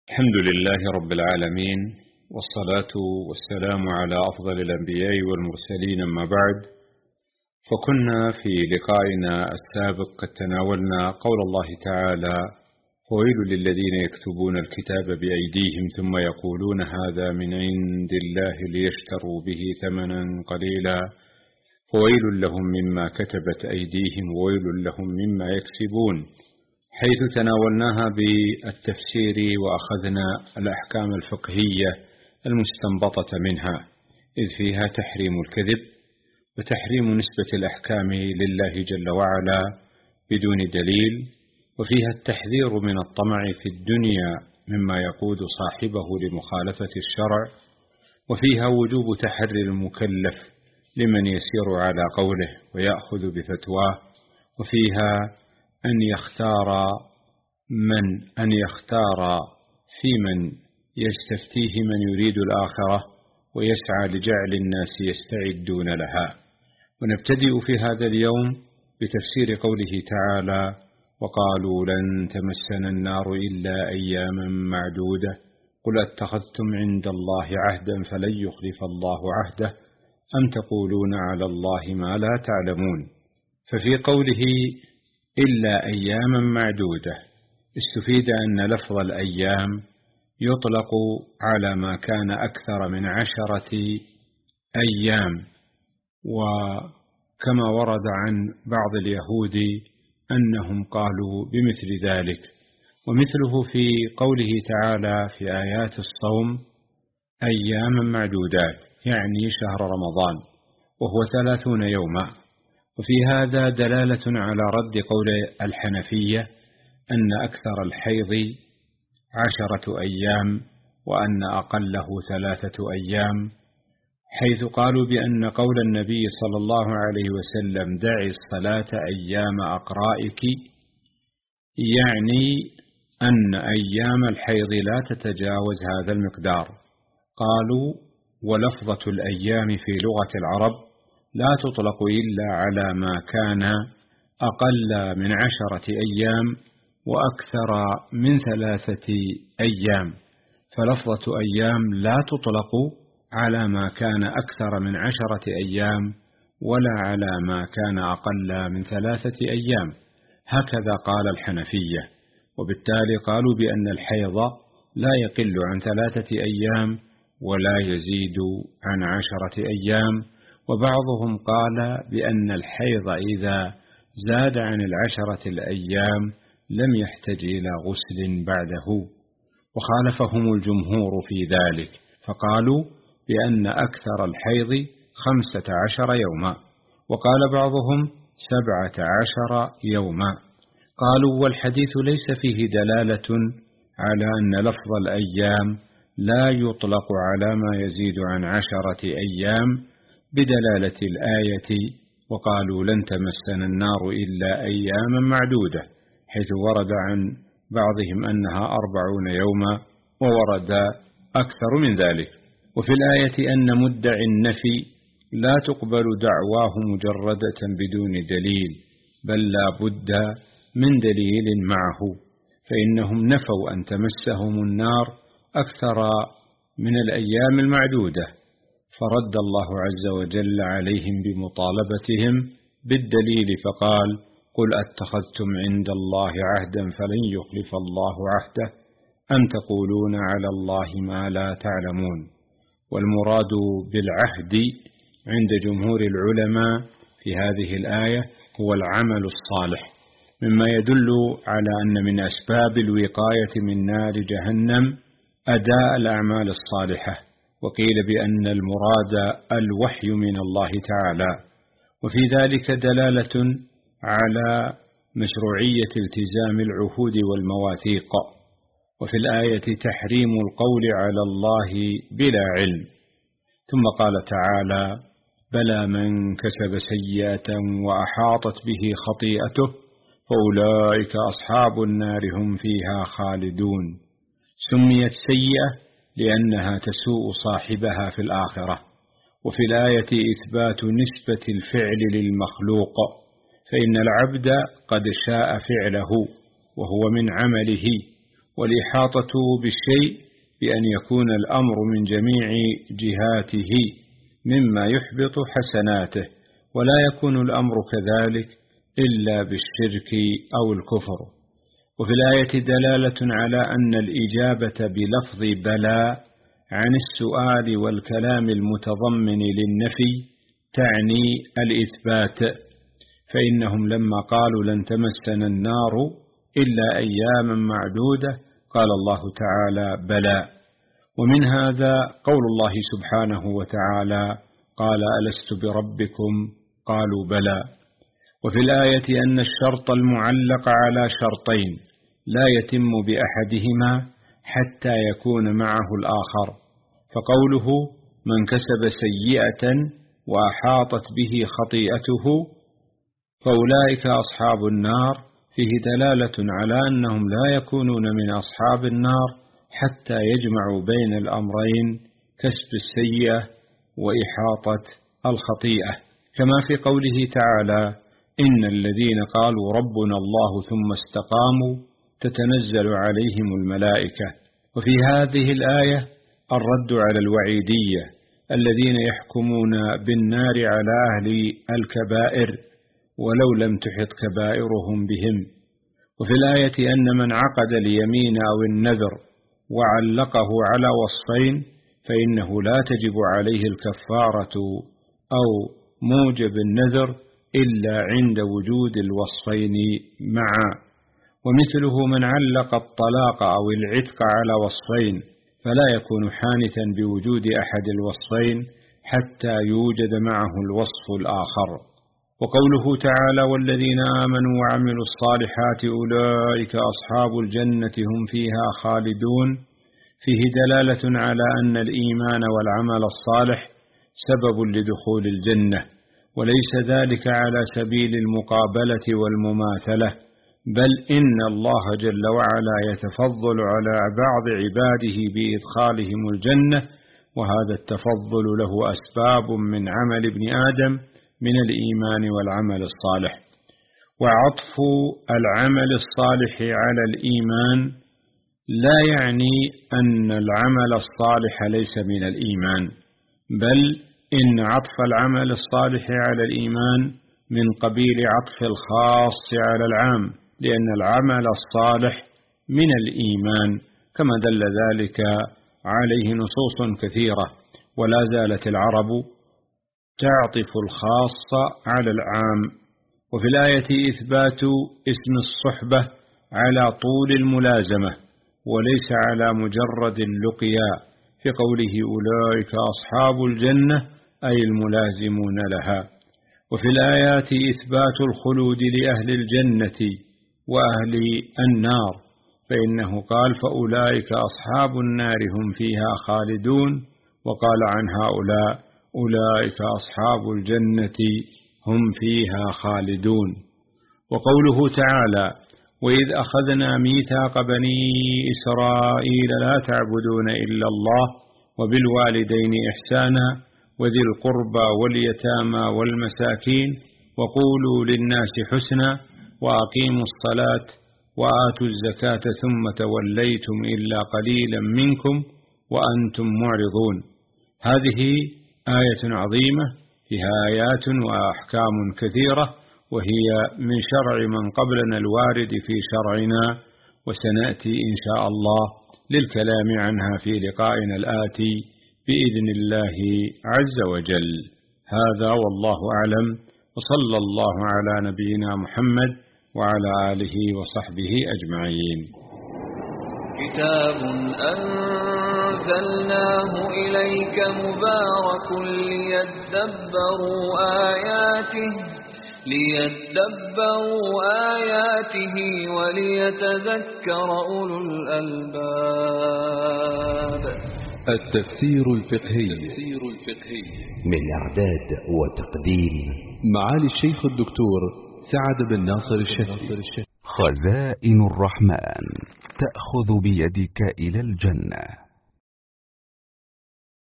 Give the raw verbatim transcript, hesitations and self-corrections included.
الحمد لله رب العالمين، والصلاة والسلام على أفضل الأنبياء والمرسلين، أما بعد. فكنا في لقائنا السابق قد تناولنا قول الله تعالى: وويل للذين يكتبون الكتاب بأيديهم ثم يقولون هذا من عند الله ليشتروا به ثمنا قليلا وويل لهم مما كتبت أيديهم وويل لهم مما يكسبون، حيث تناولناها بالتفسير وأخذنا الأحكام الفقهية المستنبطة منها، إذ فيها تحريم الكذب وتحريم نسبة الأحكام لله جل وعلا بدون دليل، وفيها التحذير من الطمع في الدنيا مما يقود صاحبه لمخالفة الشرع، وفيها وجوب تحري المكلف لمن يسير على قوله ويأخذ بفتواه، وفيها أن يختار من أن يختار في من يستفتيه من يريد الآخرة ويسعى لجعل الناس يستعدون لها. ونبتدئ في هذا اليوم بتفسير قوله تعالى: وقالوا لن تمسنا النار إلا أياما معدودة قل اتخذتم عند الله عهدا فلن يخلف الله عهده أم تقولون على الله ما لا تعلمون. ففي قوله إلا أياما معدودة استفيد أن لفظ الأيام يطلق على ما كان أكثر من عشرة أيام، وكما ورد عن بعض اليهود أنهم قالوا بمثل ذلك. ومثله في قوله تعالى في آيات الصوم: أياما معدودات، يعني شهر رمضان وهو ثلاثون يوما. وفي هذا دلالة على رد قول الحنفية أن أكثر الحيض عشرة أيام وأن أقله ثلاثة أيام، حيث قالوا بأن قول النبي صلى الله عليه وسلم دعي الصلاة أيام أقرائك يعني أن أيام الحيض لا تتجاوز هذا المقدار. قالوا: ولفظة الأيام في لغة العرب لا تطلق إلا على ما كان أقل من عشرة أيام وأكثر من ثلاثة أيام، فلفظة أيام لا تطلق على ما كان أكثر من عشرة أيام ولا على ما كان أقل من ثلاثة أيام، هكذا قال الحنفية. وبالتالي قالوا بأن الحيض لا يقل عن ثلاثة أيام ولا يزيد عن عشرة أيام. وبعضهم قال بأن الحيض إذا زاد عن العشرة الأيام لم يحتج إلى غسل بعده، وخالفهم الجمهور في ذلك، فقالوا بأن أكثر الحيض خمسة عشر يوما، وقال بعضهم سبعة عشر يوما. قالوا: والحديث ليس فيه دلالة على أن لفظ الأيام لا يطلق على ما يزيد عن عشرة أيام بدلالة الآية: وقالوا لن تمسنا النار إلا أياما معدودة، حيث ورد عن بعضهم أنها أربعون يوما وورد أكثر من ذلك. وفي الآية أن مدعي النفي لا تقبل دعواه مجردة بدون دليل، بل لا بد من دليل معه، فإنهم نفوا أن تمسهم النار أكثر من الأيام المعدودة، فرد الله عز وجل عليهم بمطالبتهم بالدليل فقال: قل أتخذتم عند الله عهدا فلن يخلف الله عهده أم تقولون على الله ما لا تعلمون. والمراد بالعهد عند جمهور العلماء في هذه الآية هو العمل الصالح، مما يدل على أن من أسباب الوقاية من نار جهنم أداء الأعمال الصالحة، وقيل بأن المراد الوحي من الله تعالى. وفي ذلك دلالة على مشروعية التزام العهود والمواثيق. وفي الآية تحريم القول على الله بلا علم. ثم قال تعالى: بلى من كسب سيئة وأحاطت به خطيئته فأولئك أصحاب النار هم فيها خالدون. سميت سيئة لأنها تسوء صاحبها في الآخرة. وفي الآية إثبات نسبة الفعل للمخلوق، فإن العبد قد شاء فعله وهو من عمله، والإحاطة بالشيء بأن يكون الأمر من جميع جهاته مما يحبط حسناته، ولا يكون الأمر كذلك إلا بالشرك أو الكفر. وفي الآية دلالة على أن الإجابة بلفظ بلى عن السؤال والكلام المتضمن للنفي تعني الإثبات، فإنهم لما قالوا لن تمسنا النار إلا أياما معدودة قال الله تعالى بلى. ومن هذا قول الله سبحانه وتعالى قال ألست بربكم قالوا بلى. وفي الآية أن الشرط المعلق على شرطين لا يتم بأحدهما حتى يكون معه الآخر، فقوله من كسب سيئة وأحاطت به خطيئته فأولئك أصحاب النار فيه دلالة على أنهم لا يكونون من أصحاب النار حتى يجمعوا بين الأمرين كسب السيئة وإحاطة الخطيئة، كما في قوله تعالى إن الذين قالوا ربنا الله ثم استقاموا تتنزل عليهم الملائكة. وفي هذه الآية الرد على الوعيدية الذين يحكمون بالنار على أهل الكبائر ولو لم تحط كبائرهم بهم. وفي الآية أن من عقد اليمين أو النذر وعلقه على وصفين فإنه لا تجب عليه الكفارة أو موجب النذر إلا عند وجود الوصفين معا. ومثله من علق الطلاق أو العتق على وصفين فلا يكون حانثا بوجود أحد الوصفين حتى يوجد معه الوصف الآخر. وقوله تعالى والذين آمنوا وعملوا الصالحات أولئك أصحاب الجنة هم فيها خالدون فيه دلالة على أن الإيمان والعمل الصالح سبب لدخول الجنة، وليس ذلك على سبيل المقابلة والمماثلة، بل إن الله جل وعلا يتفضل على بعض عباده بإدخالهم الجنة، وهذا التفضل له أسباب من عمل ابن آدم من الإيمان والعمل الصالح. وعطف العمل الصالح على الإيمان لا يعني أن العمل الصالح ليس من الإيمان، بل إن عطف العمل الصالح على الإيمان من قبيل عطف الخاص على العام، لأن العمل الصالح من الإيمان كما دل ذلك عليه نصوص كثيرة. ولا زالت العرب تعطف الخاص على العام. وفي الآية إثبات اسم الصحبة على طول الملازمة وليس على مجرد اللقيا في قوله أولئك أصحاب الجنة أي الملازمون لها. وفي الآيات إثبات الخلود لأهل الجنة وأهل النار، فإنه قال فأولئك أصحاب النار هم فيها خالدون، وقال عن هؤلاء أولئك أصحاب الجنة هم فيها خالدون. وقوله تعالى وإذ أخذنا ميثاق بني إسرائيل لا تعبدون إلا الله وبالوالدين إحسانا وذي القربى واليتامى والمساكين وقولوا للناس حسنا وأقيموا الصلاة وآتوا الزكاة ثم توليتم إلا قليلا منكم وأنتم معرضون. هذه آية عظيمة فيها آيات وأحكام كثيرة، وهي من شرع من قبلنا الوارد في شرعنا، وسنأتي إن شاء الله للكلام عنها في لقائنا الآتي بإذن الله عز وجل. هذا والله أعلم، وصلى الله على نبينا محمد وعلى آله وصحبه أجمعين. كتاب أنزلناه إليك مبارك ليدبروا آياته ليدبروا آياته وليتذكر أولو الألباب. التفسير الفقهي من إعداد وتقديم معالي الشيخ الدكتور سعد بن ناصر الشهري. خزائن الرحمن تأخذ بيدك إلى الجنة.